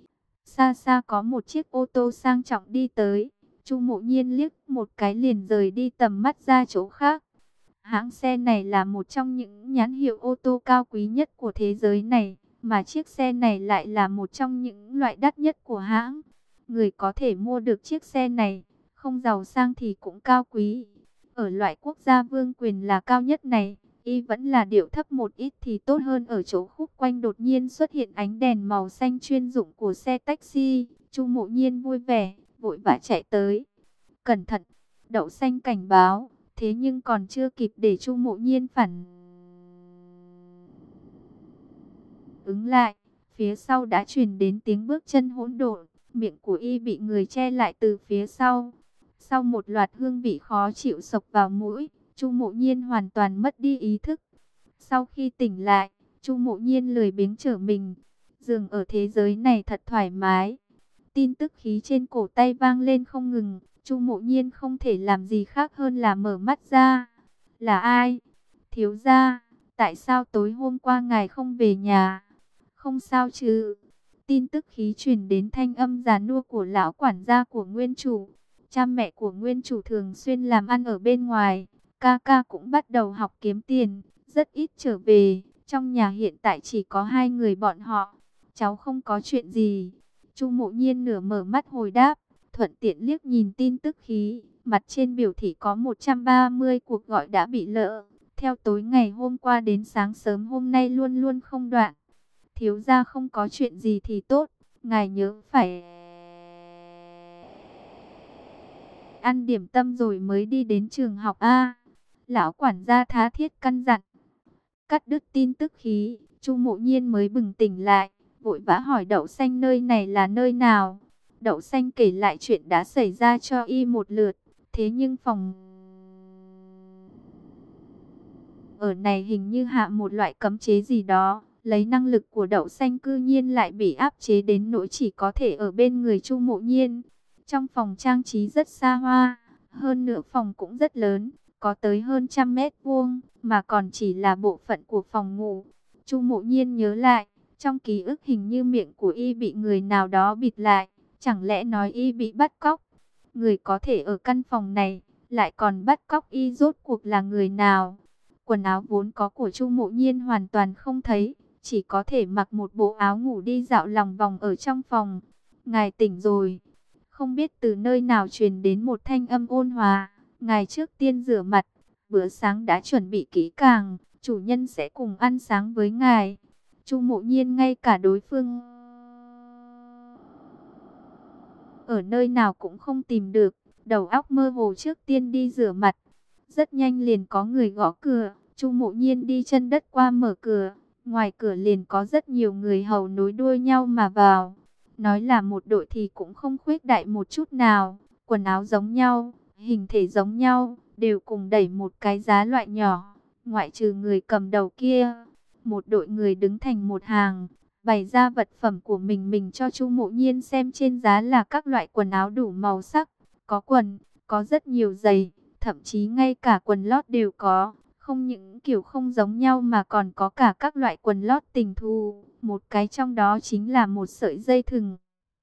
Speaker 1: Xa xa có một chiếc ô tô sang trọng đi tới. Chu Mộ Nhiên liếc một cái liền rời đi tầm mắt ra chỗ khác. Hãng xe này là một trong những nhãn hiệu ô tô cao quý nhất của thế giới này, mà chiếc xe này lại là một trong những loại đắt nhất của hãng. Người có thể mua được chiếc xe này, không giàu sang thì cũng cao quý. Ở loại quốc gia vương quyền là cao nhất này, y vẫn là điệu thấp một ít thì tốt hơn. Ở chỗ khúc quanh đột nhiên xuất hiện ánh đèn màu xanh chuyên dụng của xe taxi. Chu Mộ Nhiên vui vẻ, vội vã chạy tới. Cẩn thận, đậu xanh cảnh báo. Thế nhưng còn chưa kịp để Chu Mộ Nhiên phản ứng lại, phía sau đã truyền đến tiếng bước chân hỗn độn, miệng của y bị người che lại từ phía sau. Sau một loạt hương vị khó chịu xộc vào mũi, Chu Mộ Nhiên hoàn toàn mất đi ý thức. Sau khi tỉnh lại, Chu Mộ Nhiên lười biếng trở mình. Giường ở thế giới này thật thoải mái. Tin tức khí trên cổ tay vang lên không ngừng. Chu Mộ Nhiên không thể làm gì khác hơn là mở mắt ra. Là ai? Thiếu gia, tại sao tối hôm qua ngài không về nhà? Không sao chứ? Tin tức khí truyền đến thanh âm già nua của lão quản gia của nguyên chủ. Cha mẹ của nguyên chủ thường xuyên làm ăn ở bên ngoài. Ca ca cũng bắt đầu học kiếm tiền, rất ít trở về. Trong nhà hiện tại chỉ có hai người bọn họ. Cháu không có chuyện gì. Chu Mộ Nhiên nửa mở mắt hồi đáp, thuận tiện liếc nhìn tin tức khí. Mặt trên biểu thị có một trăm ba mươi cuộc gọi đã bị lỡ. Theo tối ngày hôm qua đến sáng sớm hôm nay luôn luôn không đoạn. Thiếu gia không có chuyện gì thì tốt. Ngài nhớ phải ăn điểm tâm rồi mới đi đến trường học a. Lão quản gia tha thiết căn dặn. Cắt đứt tin tức khí, Chu Mộ Nhiên mới bừng tỉnh lại, vội vã hỏi Đậu Xanh nơi này là nơi nào. Đậu Xanh kể lại chuyện đã xảy ra cho y một lượt, thế nhưng phòng ở này hình như hạ một loại cấm chế gì đó, lấy năng lực của Đậu Xanh cư nhiên lại bị áp chế đến nỗi chỉ có thể ở bên người Chu Mộ Nhiên. Trong phòng trang trí rất xa hoa, hơn nữa phòng cũng rất lớn, có tới hơn trăm mét vuông, mà còn chỉ là bộ phận của phòng ngủ. Chu Mộ Nhiên nhớ lại, trong ký ức hình như miệng của y bị người nào đó bịt lại, chẳng lẽ nói y bị bắt cóc? Người có thể ở căn phòng này, lại còn bắt cóc y rốt cuộc là người nào? Quần áo vốn có của Chu Mộ Nhiên hoàn toàn không thấy, chỉ có thể mặc một bộ áo ngủ đi dạo lòng vòng ở trong phòng. Ngài tỉnh rồi. Không biết từ nơi nào truyền đến một thanh âm ôn hòa. Ngài trước tiên rửa mặt, bữa sáng đã chuẩn bị kỹ càng, chủ nhân sẽ cùng ăn sáng với ngài. Chu Mộ Nhiên ngay cả đối phương ở nơi nào cũng không tìm được, đầu óc mơ hồ trước tiên đi rửa mặt. Rất nhanh liền có người gõ cửa, Chu Mộ Nhiên đi chân đất qua mở cửa, ngoài cửa liền có rất nhiều người hầu nối đuôi nhau mà vào. Nói là một đội thì cũng không khuếch đại một chút nào, quần áo giống nhau, hình thể giống nhau, đều cùng đẩy một cái giá loại nhỏ, ngoại trừ người cầm đầu kia. Một đội người đứng thành một hàng, bày ra vật phẩm của mình mình cho Chu Mộ Nhiên xem. Trên giá là các loại quần áo đủ màu sắc, có quần, có rất nhiều giày, thậm chí ngay cả quần lót đều có. Không những kiểu không giống nhau mà còn có cả các loại quần lót tình thù. Một cái trong đó chính là một sợi dây thừng.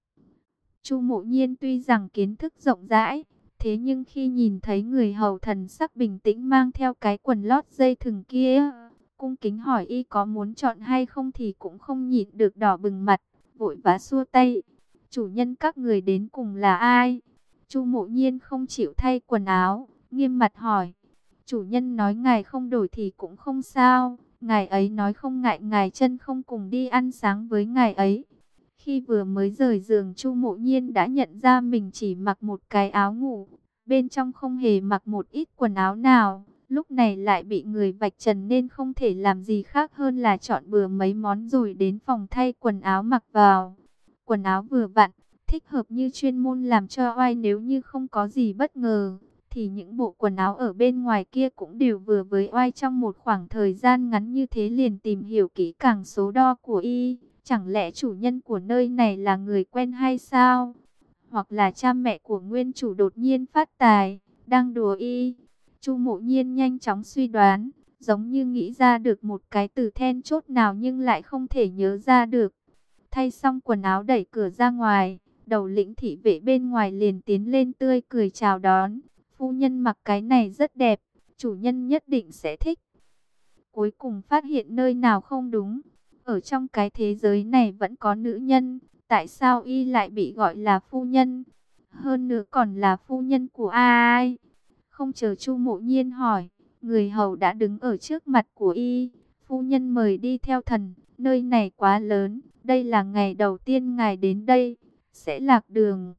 Speaker 1: Chu Mộ Nhiên tuy rằng kiến thức rộng rãi, thế nhưng khi nhìn thấy người hầu thần sắc bình tĩnh mang theo cái quần lót dây thừng kia, cung kính hỏi y có muốn chọn hay không thì cũng không nhịn được đỏ bừng mặt, vội vã xua tay. Chủ nhân các người đến cùng là ai? Chu Mộ Nhiên không chịu thay quần áo, nghiêm mặt hỏi. Chủ nhân nói ngài không đổi thì cũng không sao. Ngài ấy nói không ngại ngài chân không cùng đi ăn sáng với ngài ấy. Khi vừa mới rời giường, Chu Mộ Nhiên đã nhận ra mình chỉ mặc một cái áo ngủ, bên trong không hề mặc một ít quần áo nào. Lúc này lại bị người vạch trần nên không thể làm gì khác hơn là chọn bừa mấy món rồi đến phòng thay quần áo mặc vào. Quần áo vừa vặn, thích hợp như chuyên môn làm cho oai. Nếu như không có gì bất ngờ, thì những bộ quần áo ở bên ngoài kia cũng đều vừa với oai. Trong một khoảng thời gian ngắn như thế liền tìm hiểu kỹ càng số đo của y. Chẳng lẽ chủ nhân của nơi này là người quen hay sao? Hoặc là cha mẹ của nguyên chủ đột nhiên phát tài, đang đùa y? Chu Mộ Nhiên nhanh chóng suy đoán, giống như nghĩ ra được một cái từ then chốt nào nhưng lại không thể nhớ ra được. Thay xong quần áo đẩy cửa ra ngoài, đầu lĩnh thị vệ bên ngoài liền tiến lên tươi cười chào đón. Phu nhân mặc cái này rất đẹp, chủ nhân nhất định sẽ thích. Cuối cùng phát hiện nơi nào không đúng. Ở trong cái thế giới này vẫn có nữ nhân, tại sao y lại bị gọi là phu nhân? Hơn nữa còn là phu nhân của ai? Không chờ Chu Mộ Nhiên hỏi, người hầu đã đứng ở trước mặt của y. Phu nhân mời đi theo thần, nơi này quá lớn, đây là ngày đầu tiên ngài đến đây, sẽ lạc đường.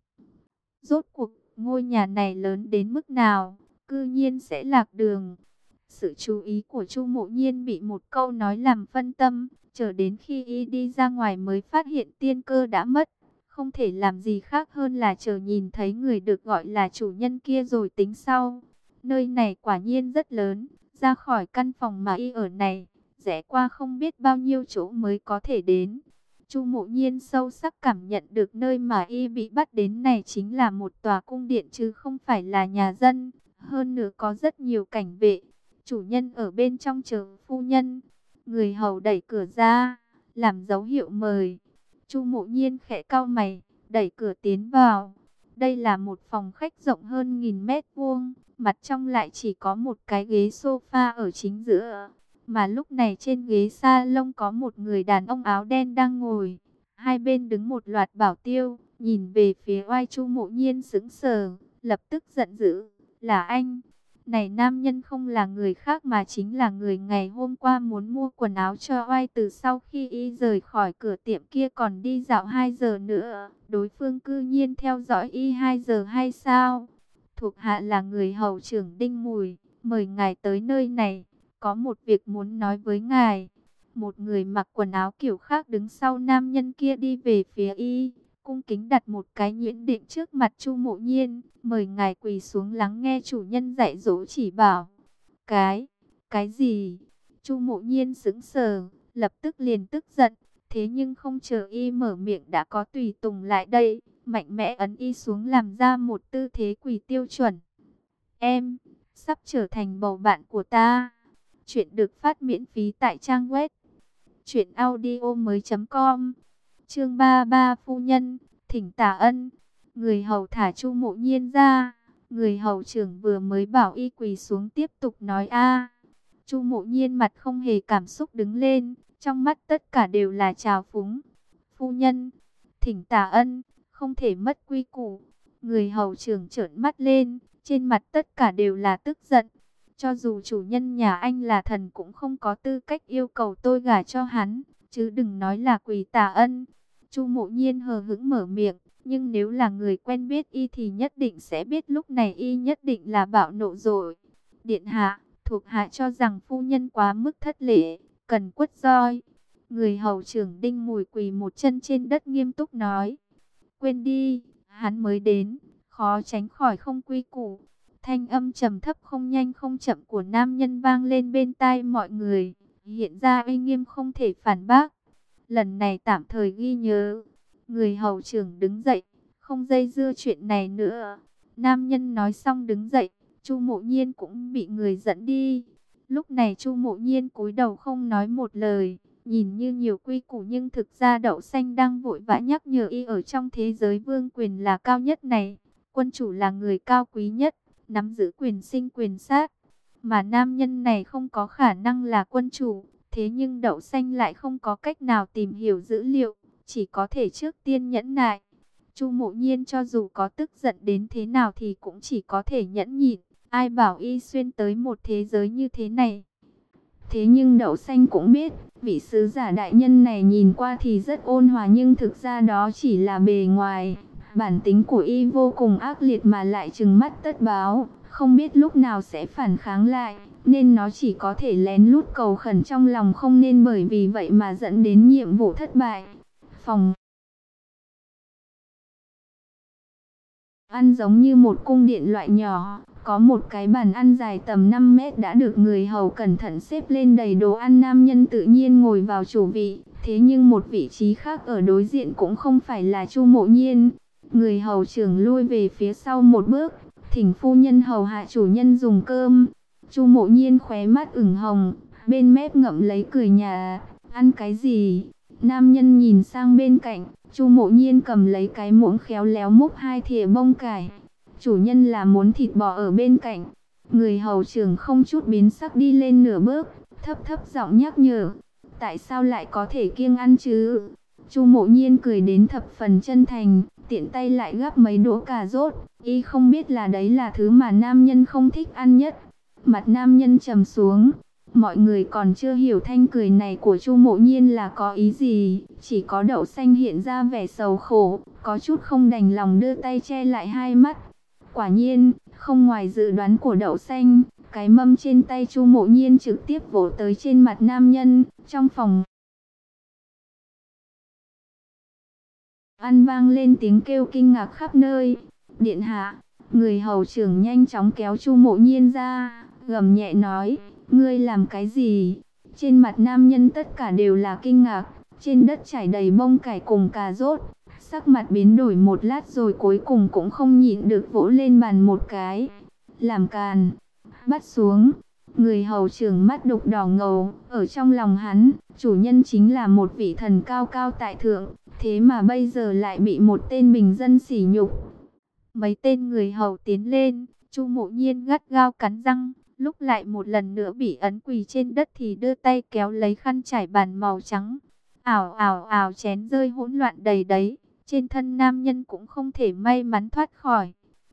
Speaker 1: Rốt cuộc ngôi nhà này lớn đến mức nào, cư nhiên sẽ lạc đường? Sự chú ý của Chu Mộ Nhiên bị một câu nói làm phân tâm, chờ đến khi y đi ra ngoài mới phát hiện tiên cơ đã mất. Không thể làm gì khác hơn là chờ nhìn thấy người được gọi là chủ nhân kia rồi tính sau. Nơi này quả nhiên rất lớn, ra khỏi căn phòng mà y ở này, rẽ qua không biết bao nhiêu chỗ mới có thể đến. Chu Mộ Nhiên sâu sắc cảm nhận được nơi mà y bị bắt đến này chính là một tòa cung điện chứ không phải là nhà dân. Hơn nữa có rất nhiều cảnh vệ, chủ nhân ở bên trong chờ phu nhân. Người hầu đẩy cửa ra, làm dấu hiệu mời. Chu Mộ Nhiên khẽ cau mày, đẩy cửa tiến vào. Đây là một phòng khách rộng hơn nghìn mét vuông, mặt trong lại chỉ có một cái ghế sofa ở chính giữa. Mà lúc này trên ghế salon có một người đàn ông áo đen đang ngồi. Hai bên đứng một loạt bảo tiêu, nhìn về phía oai. Chu Mộ Nhiên sững sờ, lập tức giận dữ, là anh. Này nam nhân không là người khác mà chính là người ngày hôm qua muốn mua quần áo cho oai, từ sau khi y rời khỏi cửa tiệm kia còn đi dạo hai giờ nữa. Đối phương cư nhiên theo dõi y hai giờ hay sao? Thuộc hạ là người hầu trưởng Đinh Mùi, mời ngài tới nơi này, có một việc muốn nói với ngài. Một người mặc quần áo kiểu khác đứng sau nam nhân kia đi về phía y, cung kính đặt một cái nhuyễn định trước mặt Chu Mộ Nhiên, mời ngài quỳ xuống lắng nghe chủ nhân dạy dỗ chỉ bảo. Cái, cái gì? Chu Mộ Nhiên sững sờ, lập tức liền tức giận, thế nhưng không chờ y mở miệng đã có tùy tùng lại đây, mạnh mẽ ấn y xuống làm ra một tư thế quỳ tiêu chuẩn. Em, sắp trở thành bầu bạn của ta. Chuyện được phát miễn phí tại trang web truyện audio mới chấm com. Chương ba mươi ba phu nhân, thỉnh tạ ân. Người hầu thả Chu Mộ Nhiên ra. Người hầu trưởng vừa mới bảo y quỳ xuống tiếp tục nói a. Chu Mộ Nhiên mặt không hề cảm xúc đứng lên, trong mắt tất cả đều là trào phúng. Phu nhân, thỉnh tạ ân, không thể mất quy củ. Người hầu trưởng trợn mắt lên, trên mặt tất cả đều là tức giận. Cho dù chủ nhân nhà anh là thần cũng không có tư cách yêu cầu tôi gả cho hắn, chứ đừng nói là quỳ tạ ân. Chu Mộ Nhiên hờ hững mở miệng, nhưng nếu là người quen biết y thì nhất định sẽ biết lúc này y nhất định là bạo nộ rồi. Điện hạ, thuộc hạ cho rằng phu nhân quá mức thất lễ, cần quất roi. Người hầu trưởng Đinh Mùi quỳ một chân trên đất nghiêm túc nói. Quên đi, hắn mới đến, khó tránh khỏi không quy củ. Thanh âm trầm thấp không nhanh không chậm của nam nhân vang lên bên tai mọi người, hiện ra uy nghiêm không thể phản bác. Lần này tạm thời ghi nhớ. Người hầu trưởng đứng dậy, không dây dưa chuyện này nữa. Nam nhân nói xong đứng dậy, Chu Mộ Nhiên cũng bị người dẫn đi. Lúc này Chu Mộ Nhiên cúi đầu không nói một lời, nhìn như nhiều quy củ nhưng thực ra Đậu Xanh đang vội vã nhắc nhở y ở trong thế giới vương quyền là cao nhất này. Quân chủ là người cao quý nhất, nắm giữ quyền sinh quyền sát, mà nam nhân này không có khả năng là quân chủ. Thế nhưng Đậu Xanh lại không có cách nào tìm hiểu dữ liệu, chỉ có thể trước tiên nhẫn nại. Chu Mộ Nhiên cho dù có tức giận đến thế nào thì cũng chỉ có thể nhẫn nhịn, ai bảo y xuyên tới một thế giới như thế này. Thế nhưng Đậu Xanh cũng biết, vị sứ giả đại nhân này nhìn qua thì rất ôn hòa nhưng thực ra đó chỉ là bề ngoài. Bản tính của y vô cùng ác liệt mà lại trừng mắt tất báo, không biết lúc nào sẽ phản kháng lại, nên nó chỉ có thể lén lút cầu khẩn trong lòng, không nên bởi vì vậy mà dẫn đến nhiệm vụ thất bại. Phòng ăn giống như một cung điện loại nhỏ, có một cái bàn ăn dài tầm năm mét đã được người hầu cẩn thận xếp lên đầy đồ ăn. Nam nhân tự nhiên ngồi vào chủ vị, thế nhưng một vị trí khác ở đối diện cũng không phải là Chu Mộ Nhiên. Người hầu trưởng lui về phía sau một bước, thỉnh phu nhân hầu hạ chủ nhân dùng cơm. Chu Mộ Nhiên khóe mắt ửng hồng, bên mép ngậm lấy cười nhà. Ăn cái gì? Nam nhân nhìn sang bên cạnh, Chu Mộ Nhiên cầm lấy cái muỗng khéo léo múc hai thìa bông cải. Chủ nhân là muốn thịt bò ở bên cạnh. Người hầu trưởng không chút biến sắc đi lên nửa bước, thấp thấp giọng nhắc nhở. Tại sao lại có thể kiêng ăn chứ? Chu Mộ Nhiên cười đến thập phần chân thành, tiện tay lại gắp mấy đũa cà rốt. Y không biết là đấy là thứ mà nam nhân không thích ăn nhất. Mặt nam nhân trầm xuống. Mọi người còn chưa hiểu thanh cười này của Chu Mộ Nhiên là có ý gì, chỉ có Đậu Xanh hiện ra vẻ sầu khổ, có chút không đành lòng đưa tay che lại hai mắt. Quả nhiên, không ngoài dự đoán của Đậu Xanh, cái mâm trên tay Chu Mộ Nhiên trực tiếp vỗ tới trên mặt nam nhân. Trong phòng ăn vang lên tiếng kêu kinh ngạc khắp nơi. Điện hạ, người hầu trưởng nhanh chóng kéo Chu Mộ Nhiên ra, gầm nhẹ nói, ngươi làm cái gì? Trên mặt nam nhân tất cả đều là kinh ngạc, trên đất trải đầy bông cải cùng cà rốt. Sắc mặt biến đổi một lát rồi cuối cùng cũng không nhịn được vỗ lên bàn một cái. Làm càn, bắt xuống. Người hầu trưởng mắt đục đỏ ngầu, ở trong lòng hắn, chủ nhân chính là một vị thần cao cao tại thượng, thế mà bây giờ lại bị một tên bình dân sỉ nhục. Mấy tên người hầu tiến lên, Chu Mộ Nhiên gắt gao cắn răng, lúc lại một lần nữa bị ấn quỳ trên đất thì đưa tay kéo lấy khăn trải bàn màu trắng. Ảo ảo ảo, chén rơi hỗn loạn đầy đấy, trên thân nam nhân cũng không thể may mắn thoát khỏi.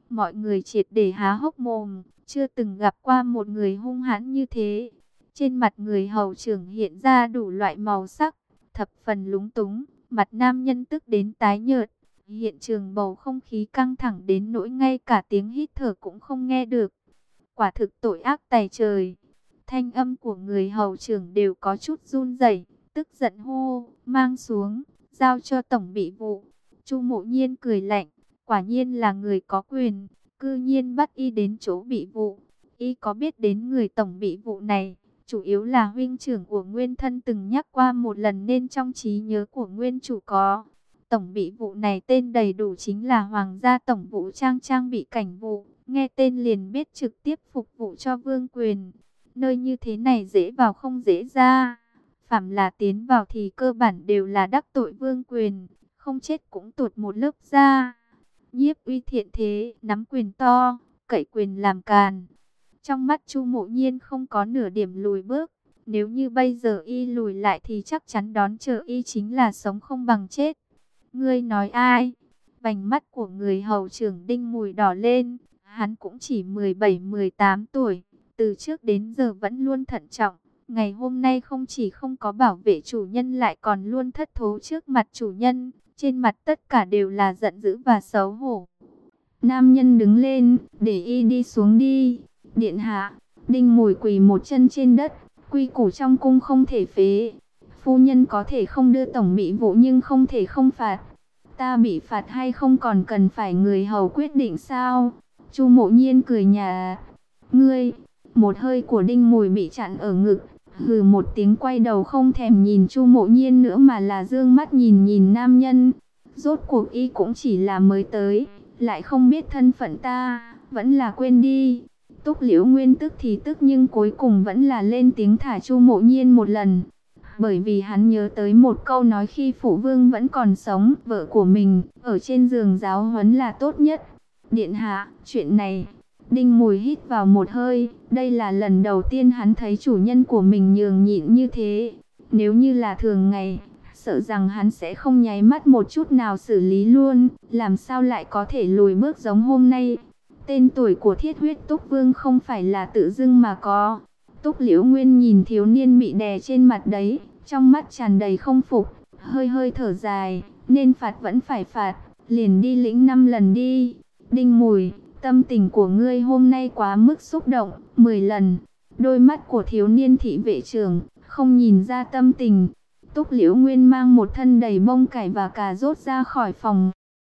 Speaker 1: Mọi người triệt để há hốc mồm, chưa từng gặp qua một người hung hãn như thế. Trên mặt người hầu trưởng hiện ra đủ loại màu sắc, thập phần lúng túng, mặt nam nhân tức đến tái nhợt. Hiện trường bầu không khí căng thẳng đến nỗi ngay cả tiếng hít thở cũng không nghe được. Quả thực tội ác tày trời. Thanh âm của người hầu trưởng đều có chút run rẩy, tức giận hô, mang xuống, giao cho tổng bị vụ. Chu Mộ Nhiên cười lạnh, quả nhiên là người có quyền, cư nhiên bắt y đến chỗ bị vụ. Y có biết đến người tổng bị vụ này, chủ yếu là huynh trưởng của Nguyên Thân từng nhắc qua một lần nên trong trí nhớ của Nguyên chủ có. Tổng bị vụ này tên đầy đủ chính là Hoàng gia Tổng vụ Trang Trang bị cảnh vụ, nghe tên liền biết trực tiếp phục vụ cho vương quyền. Nơi như thế này dễ vào không dễ ra, phàm là tiến vào thì cơ bản đều là đắc tội vương quyền, không chết cũng tuột một lớp da. Nhiếp Uy thiện thế, nắm quyền to, cậy quyền làm càn. Trong mắt Chu Mộ Nhiên không có nửa điểm lùi bước. Nếu như bây giờ y lùi lại thì chắc chắn đón chờ y chính là sống không bằng chết. Ngươi nói ai? Vành mắt của người hầu trưởng Đinh Mùi đỏ lên. Hắn cũng chỉ mười bảy mười tám tuổi. Từ trước đến giờ vẫn luôn thận trọng. Ngày hôm nay không chỉ không có bảo vệ chủ nhân lại còn luôn thất thố trước mặt chủ nhân. Trên mặt tất cả đều là giận dữ và xấu hổ. Nam nhân đứng lên, để y đi xuống đi. Điện hạ, Đinh Mùi quỳ một chân trên đất, quy củ trong cung không thể phế. Phu nhân có thể không đưa tổng bị vụ nhưng không thể không phạt. Ta bị phạt hay không còn cần phải người hầu quyết định sao? Chu Mộ Nhiên cười nhạt. Ngươi, một hơi của Đinh Mùi bị chặn ở ngực, hừ một tiếng quay đầu không thèm nhìn Chu Mộ Nhiên nữa mà là dương mắt nhìn nhìn nam nhân. Rốt cuộc y cũng chỉ là mới tới, lại không biết thân phận ta, vẫn là quên đi. Túc Liễu Nguyên tức thì tức nhưng cuối cùng vẫn là lên tiếng thả Chu Mộ Nhiên một lần. Bởi vì hắn nhớ tới một câu nói khi phụ vương vẫn còn sống, vợ của mình, ở trên giường giáo huấn là tốt nhất. Điện hạ, chuyện này, Đinh Mùi hít vào một hơi, đây là lần đầu tiên hắn thấy chủ nhân của mình nhường nhịn như thế. Nếu như là thường ngày, sợ rằng hắn sẽ không nháy mắt một chút nào xử lý luôn, làm sao lại có thể lùi bước giống hôm nay. Tên tuổi của Thiết Huyết Túc Vương không phải là tự dưng mà có. Túc Liễu Nguyên nhìn thiếu niên bị đè trên mặt đấy, trong mắt tràn đầy không phục, hơi hơi thở dài, nên phạt vẫn phải phạt, liền đi lĩnh năm lần đi. Đinh Mùi, tâm tình của ngươi hôm nay quá mức xúc động, mười lần. Đôi mắt của thiếu niên thị vệ trưởng, không nhìn ra tâm tình. Túc Liễu Nguyên mang một thân đầy bông cải và cà rốt ra khỏi phòng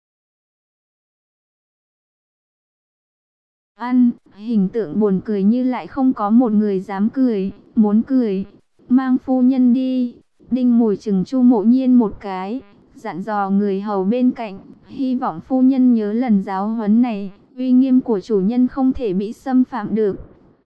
Speaker 1: ăn, hình tượng buồn cười như lại không có một người dám cười, muốn cười, mang phu nhân đi. Đinh Mùi chừng Chu Mộ Nhiên một cái, dặn dò người hầu bên cạnh, hy vọng phu nhân nhớ lần giáo huấn này, uy nghiêm của chủ nhân không thể bị xâm phạm được.